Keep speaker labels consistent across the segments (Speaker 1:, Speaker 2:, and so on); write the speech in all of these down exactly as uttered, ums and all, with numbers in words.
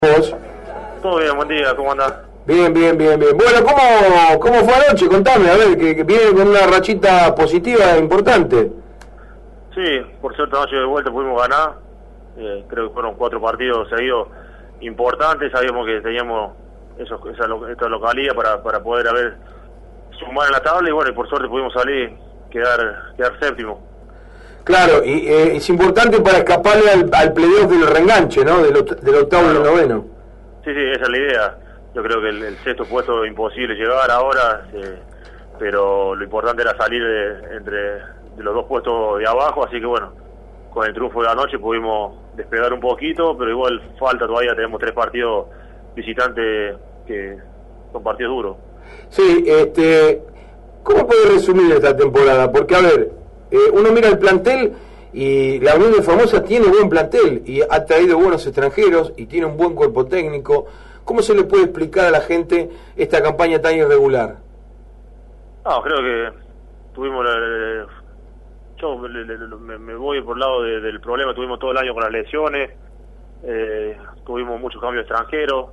Speaker 1: ¿Vos?
Speaker 2: Todo bien, buen día, ¿cómo andás?
Speaker 1: Bien, bien, bien, bien. Bueno, ¿cómo, cómo fue anoche? Contame, a ver, que, que viene con una rachita positiva importante.
Speaker 2: Sí, por suerte anoche de vuelta pudimos ganar. Eh, creo que fueron cuatro partidos seguidos importantes. Sabíamos que teníamos esos, esa, lo- esta localidad para, para poder haber sumar en la tabla y bueno, y por suerte pudimos salir, quedar, quedar séptimo.
Speaker 1: Claro, y eh, es importante para escaparle al, al playoff del reenganche, ¿no? Del, oct- del octavo y del
Speaker 2: Claro.
Speaker 1: noveno.
Speaker 2: Sí, sí, esa es la idea. Yo creo que el, el sexto puesto es imposible llegar ahora, eh, pero lo importante era salir de, entre de los dos puestos de abajo, así que bueno, con el triunfo de anoche pudimos despegar un poquito, pero igual falta todavía, tenemos tres partidos visitantes que son partidos duros.
Speaker 1: Sí, este, ¿cómo puede resumir esta temporada? Porque, a ver, eh, uno mira el plantel y la Unión de Formosa tiene buen plantel y ha traído buenos extranjeros y tiene un buen cuerpo técnico. ¿Cómo se le puede explicar a la gente esta campaña tan irregular?
Speaker 2: No, creo que tuvimos la, la- yo le- le- le- me, me voy por el lado de- del problema, tuvimos todo el año con las lesiones, eh, tuvimos muchos cambios extranjeros,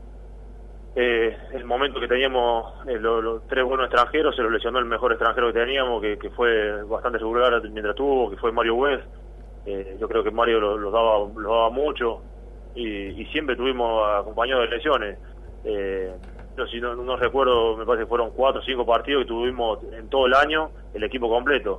Speaker 2: eh, el momento que teníamos eh, lo- los tres buenos extranjeros, se lo lesionó el mejor extranjero que teníamos, que, que fue bastante regular mientras tuvo, que fue Mario West. Eh, yo creo que Mario lo, lo daba lo daba mucho y, y siempre tuvimos acompañado de lesiones. Eh, yo si no, no recuerdo, me parece que fueron cuatro o cinco partidos que tuvimos en todo el año el equipo completo.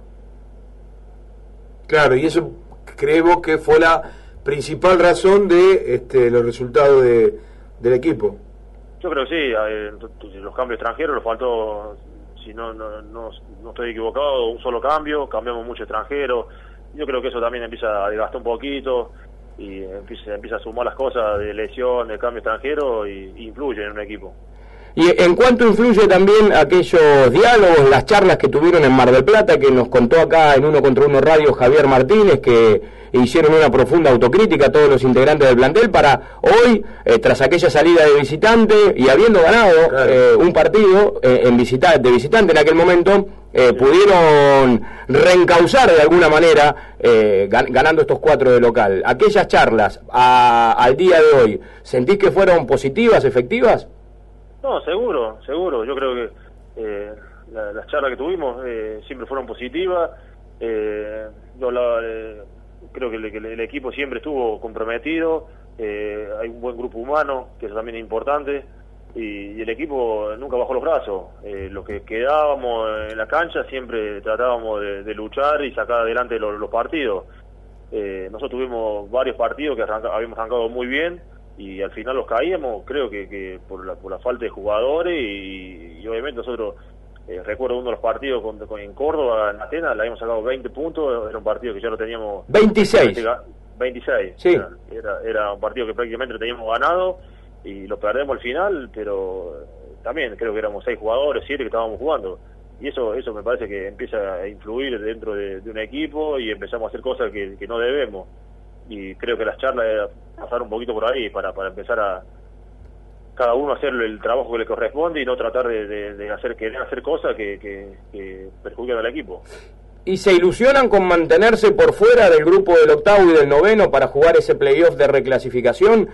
Speaker 1: Claro, y eso creo que fue la principal razón de este, los resultados de, del equipo.
Speaker 2: Yo creo que sí, eh, los cambios extranjeros, nos faltó, si no, no, no, no estoy equivocado, un solo cambio, cambiamos mucho extranjero. Yo creo que eso también empieza a desgastar un poquito y empieza, empieza a sumar las cosas de lesión, de cambio extranjero y, y influye en un equipo.
Speaker 3: ¿Y en cuánto influye también aquellos diálogos, las charlas que tuvieron en Mar del Plata, que nos contó acá en Uno contra Uno Radio Javier Martínez, que hicieron una profunda autocrítica a todos los integrantes del plantel para hoy, eh, tras aquella salida de visitante y habiendo ganado
Speaker 1: Claro.
Speaker 3: eh, un partido eh, en visita, de visitante en aquel momento, eh, pudieron reencauzar de alguna manera eh, gan ganando estos cuatro de local? Aquellas charlas a, al día de hoy, ¿sentís que fueron positivas, efectivas?
Speaker 2: No, seguro, seguro. Yo creo que eh, la- las charlas que tuvimos eh, siempre fueron positivas. Eh, yo la- eh, creo que el, que el equipo siempre estuvo comprometido. Eh, hay un buen grupo humano, que eso también es importante. Y, y el equipo nunca bajó los brazos. Eh, los que quedábamos en la cancha siempre tratábamos de, de luchar y sacar adelante los, los partidos. Eh, nosotros tuvimos varios partidos que arranca- habíamos arrancado muy bien y al final los caíamos, creo que, que por, la, por la falta de jugadores y, y obviamente nosotros, eh, recuerdo uno de los partidos con, con- en Córdoba, en Atenas, le habíamos sacado veinte puntos, era un partido que ya lo teníamos...
Speaker 3: veintiséis.
Speaker 2: veintiséis,
Speaker 3: Sí.
Speaker 2: era, era, era un partido que prácticamente lo teníamos ganado y lo perdemos al final, pero también creo que éramos seis jugadores, siete que estábamos jugando. Y eso eso me parece que empieza a influir dentro de, de un equipo y empezamos a hacer cosas que, que no debemos. Y creo que las charlas era pasar un poquito por ahí para, para empezar a cada uno hacer el trabajo que le corresponde y no tratar de, de, de hacer querer hacer cosas que, que, que perjudican al equipo.
Speaker 3: ¿Y se ilusionan con mantenerse por fuera del grupo del octavo y del noveno para jugar ese playoff de reclasificación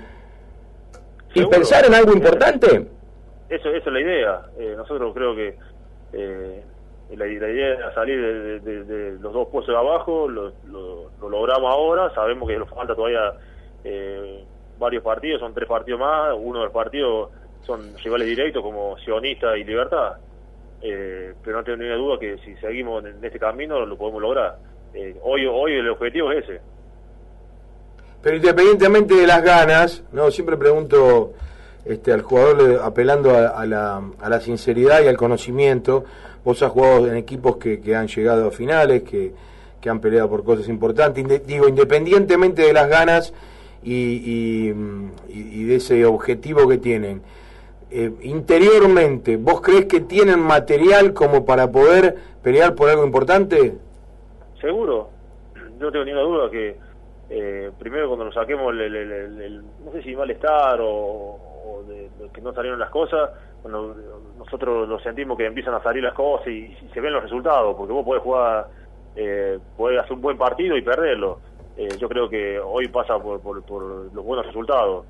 Speaker 3: y
Speaker 2: Seguro.
Speaker 3: pensar en algo importante?
Speaker 2: Eso, esa es la idea. Eh, nosotros creo que eh, la, la idea era salir de, de- de los dos puestos de abajo, lo, lo- lo logramos ahora, sabemos que nos falta todavía eh, varios partidos, son tres partidos más, uno de los partidos son rivales directos como Sionista y Libertad, eh, pero no tengo ninguna duda que si seguimos en este camino lo podemos lograr. Eh, hoy, hoy el objetivo es ese.
Speaker 1: Pero independientemente de las ganas, no, siempre pregunto este, al jugador eh, apelando a, a, la, a la sinceridad y al conocimiento. Vos has jugado en equipos que, que han llegado a finales, que, que han peleado por cosas importantes. Inde- digo, independientemente de las ganas y, y, y- y de ese objetivo que tienen, eh, interiormente, ¿vos creés que tienen material como para poder pelear por algo importante?
Speaker 2: Seguro, yo no tengo ninguna duda que eh, primero cuando nos saquemos el, el- el- el- el- no sé si malestar o, o de, de que no salieron las cosas, cuando nosotros lo sentimos que empiezan a salir las cosas y, y se ven los resultados, porque vos podés jugar, eh, podés hacer un buen partido y perderlo. Eh, yo creo que hoy pasa por, por, por los buenos resultados.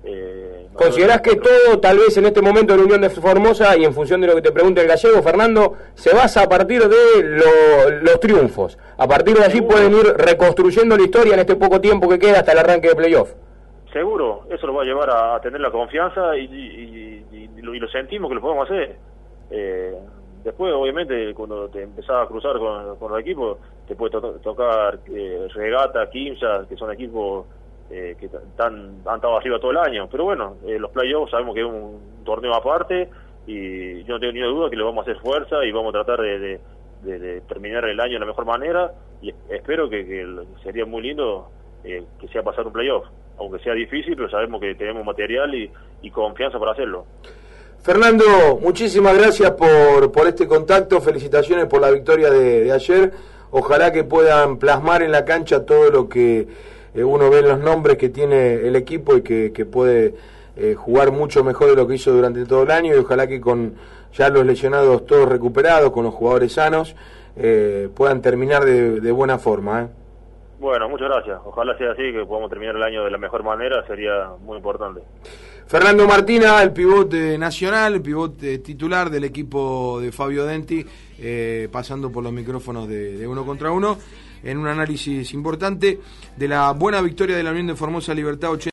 Speaker 2: Eh,
Speaker 3: ¿Considerás que todo, tal vez en este momento en Unión de Formosa, y en función de lo que te pregunte el gallego, Fernando, se basa a partir de lo, los triunfos? A partir de allí
Speaker 2: Seguro.
Speaker 3: pueden ir reconstruyendo la historia en este poco tiempo que queda hasta el arranque de playoff.
Speaker 2: Seguro, eso lo va a llevar a, a tener la confianza y, y, y, y, lo, y lo sentimos que lo podemos hacer. Eh, después, obviamente, cuando te empezás a cruzar con, con los equipos, te puede to tocar eh, Regata, Quimsa, que son equipos eh, que tan, han estado arriba todo el año. Pero bueno, eh, los playoffs sabemos que es un torneo aparte y yo no tengo ni una duda que le vamos a hacer fuerza y vamos a tratar de, de, de, de terminar el año de la mejor manera y espero que, que sería muy lindo eh, que sea pasar un playoff. Aunque sea difícil, pero sabemos que tenemos material y, y confianza para hacerlo.
Speaker 1: Fernando, muchísimas gracias por, por este contacto, felicitaciones por la victoria de, de ayer, ojalá que puedan plasmar en la cancha todo lo que eh, uno ve en los nombres que tiene el equipo y que, que puede eh, jugar mucho mejor de lo que hizo durante todo el año y ojalá que con ya los lesionados todos recuperados, con los jugadores sanos, eh, puedan terminar de, de buena forma, ¿eh?
Speaker 2: Bueno, muchas gracias. Ojalá sea así, que podamos terminar el año de la mejor manera, sería muy importante.
Speaker 1: Fernando Martina, el pivote nacional, el pivote titular del equipo de Fabio Denti, eh, pasando por los micrófonos de, de uno contra uno, en un análisis importante de la buena victoria de la Unión de Formosa Libertad ochenta.